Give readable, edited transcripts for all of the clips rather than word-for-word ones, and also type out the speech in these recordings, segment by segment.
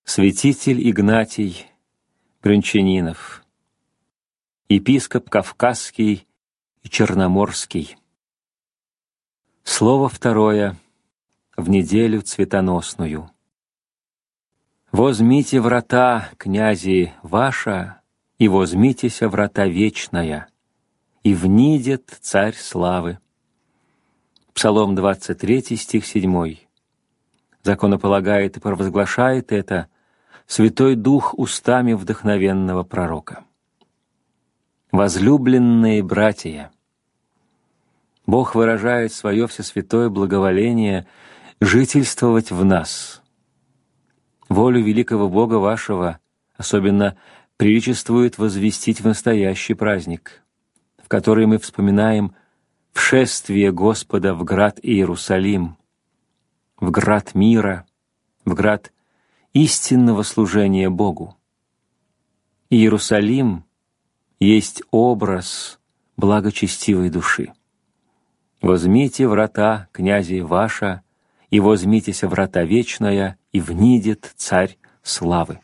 святитель Игнатий Брянчанинов, епископ Кавказский и Черноморский. Слово второе в неделю цветоносную. «Возьмите врата, князи ваша, и возьмитеся врата вечная, и внидет царь славы». Псалом 23, стих 7. Законополагает и провозглашает это Святой Дух устами вдохновенного пророка. Возлюбленные братья, Бог выражает свое всесвятое благоволение жительствовать в нас. Волю великого Бога вашего особенно приличествует возвестить в настоящий праздник, в который мы вспоминаем вшествие Господа в град Иерусалим, в град мира, в град истинного служения Богу. Иерусалим есть образ благочестивой души. «Возьмите врата, князи ваша, и возьмитеся врата вечная, и внидет царь славы».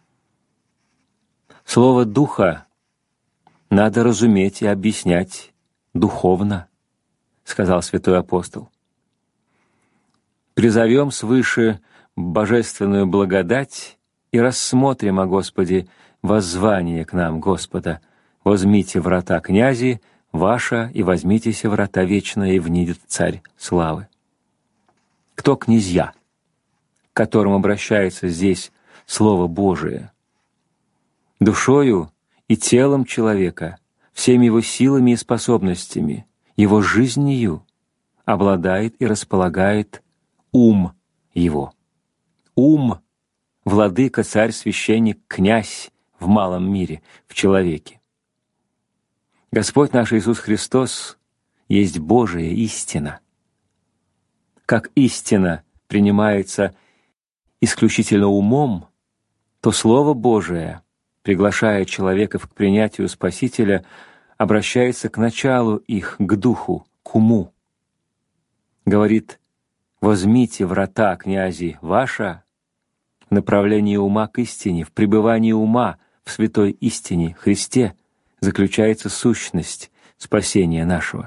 Слово «духа» надо разуметь и объяснять духовно, сказал святой апостол. Призовем свыше божественную благодать и рассмотрим о Господе воззвание к нам Господа: «Возьмите врата, князи ваша, и возьмитеся врата вечная, и внидет царь славы». Кто князья, к которым обращается здесь Слово Божие? Душою и телом человека, всеми его силами и способностями, его жизнью обладает и располагает ум его. Ум — владыка, царь, священник, князь в малом мире, в человеке. Господь наш Иисус Христос есть Божия истина. Как истина принимается исключительно умом, то Слово Божие, приглашая человеков к принятию Спасителя, обращается к началу их, к духу, к уму. Говорит: «Возьмите врата, князи ваша», в направлении ума к истине, в пребывании ума в святой истине, Христе, заключается сущность спасения нашего.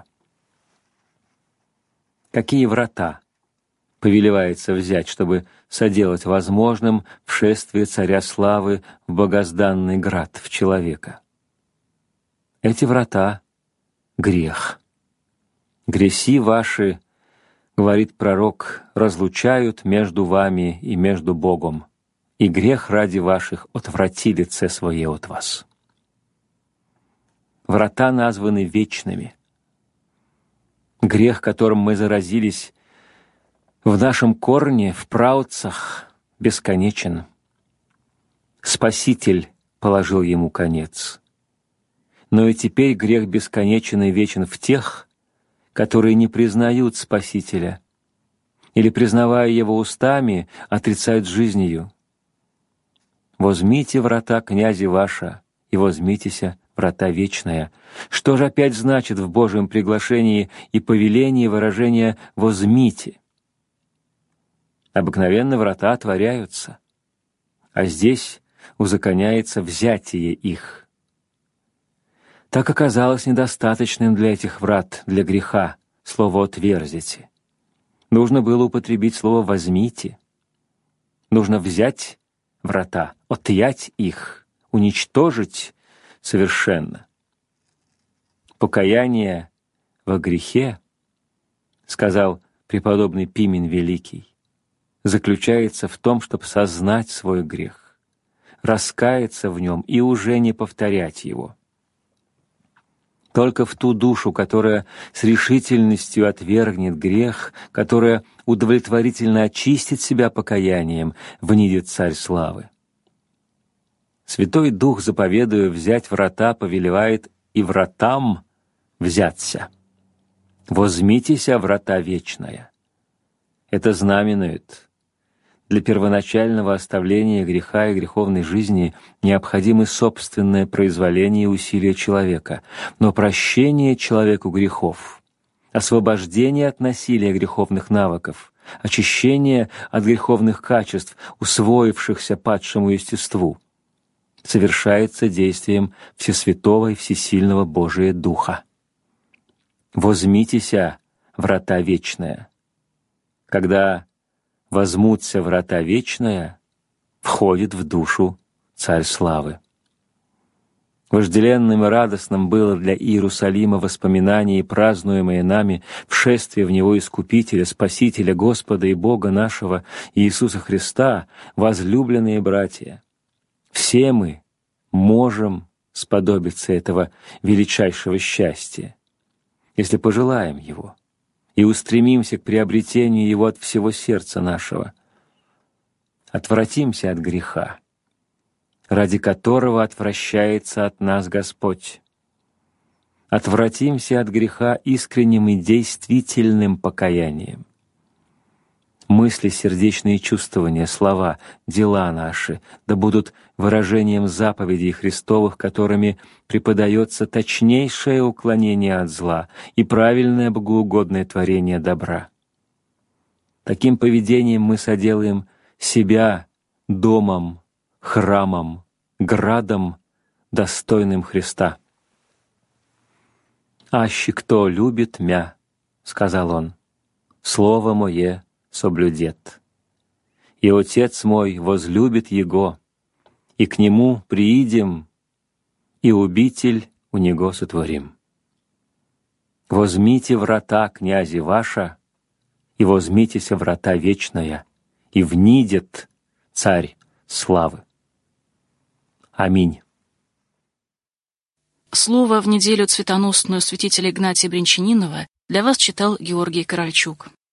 Какие врата повелевается взять, чтобы соделать возможным вшествие Царя Славы в богозданный град, в человека? Эти врата — грех. «Греси ваши, — говорит пророк, — разлучают между вами и между Богом, и грех ради ваших отврати лице свое от вас». Врата названы вечными. Грех, которым мы заразились в нашем корне, в праотцах, бесконечен. Спаситель положил ему конец. Но и теперь грех бесконечен и вечен в тех, которые не признают Спасителя или, признавая Его устами, отрицают жизнью. «Возьмите врата, князи ваша, и возьмитеся врата вечная». Что же опять значит в Божьем приглашении и повелении выражение «возьмите»? Обыкновенно врата отворяются, а здесь узаконяется взятие их. Так оказалось недостаточным для этих врат, для греха, слово «отверзите». Нужно было употребить слово «возьмите». Нужно взять врата, отъять их, уничтожить совершенно. Покаяние во грехе, сказал преподобный Пимен Великий, заключается в том, чтобы сознать свой грех, раскаяться в нем и уже не повторять его. Только в ту душу, которая с решительностью отвергнет грех, которая удовлетворительно очистит себя покаянием, внидет Царь Славы. Святой Дух, заповедуя взять врата, повелевает и вратам взяться. «Возьмитеся врата вечная». Это знаменует: для первоначального оставления греха и греховной жизни необходимы собственное произволение и усилия человека, но прощение человеку грехов, освобождение от насилия греховных навыков, очищение от греховных качеств, усвоившихся падшему естеству, совершается действием Всесвятого и Всесильного Божия Духа. «Возмитеся, врата вечная». Когда возмутся врата вечная, входит в душу Царь Славы. Вожделенным и радостным было для Иерусалима воспоминание и празднуемое нами вшествие в него Искупителя, Спасителя, Господа и Бога нашего Иисуса Христа, возлюбленные братья. Все мы можем сподобиться этого величайшего счастья, если пожелаем его и устремимся к приобретению его от всего сердца нашего. Отвратимся от греха, ради которого отвращается от нас Господь. Отвратимся от греха искренним и действительным покаянием. Мысли, сердечные чувствования, слова, дела наши да будут выражением заповедей Христовых, которыми преподается точнейшее уклонение от зла и правильное богоугодное творение добра. Таким поведением мы соделаем себя домом, храмом, градом, достойным Христа. «Аще кто любит мя, — сказал он, — слово мое соблюдет. И Отец мой возлюбит его, и к нему приидем, и убитель у него сотворим. Возьмите врата князи ваша, и возьмитеся врата вечная, и внидет Царь славы. Аминь». Слово в неделю цветоносную святителя Игнатия Брянчанинова для вас читал Георгий Корольчук.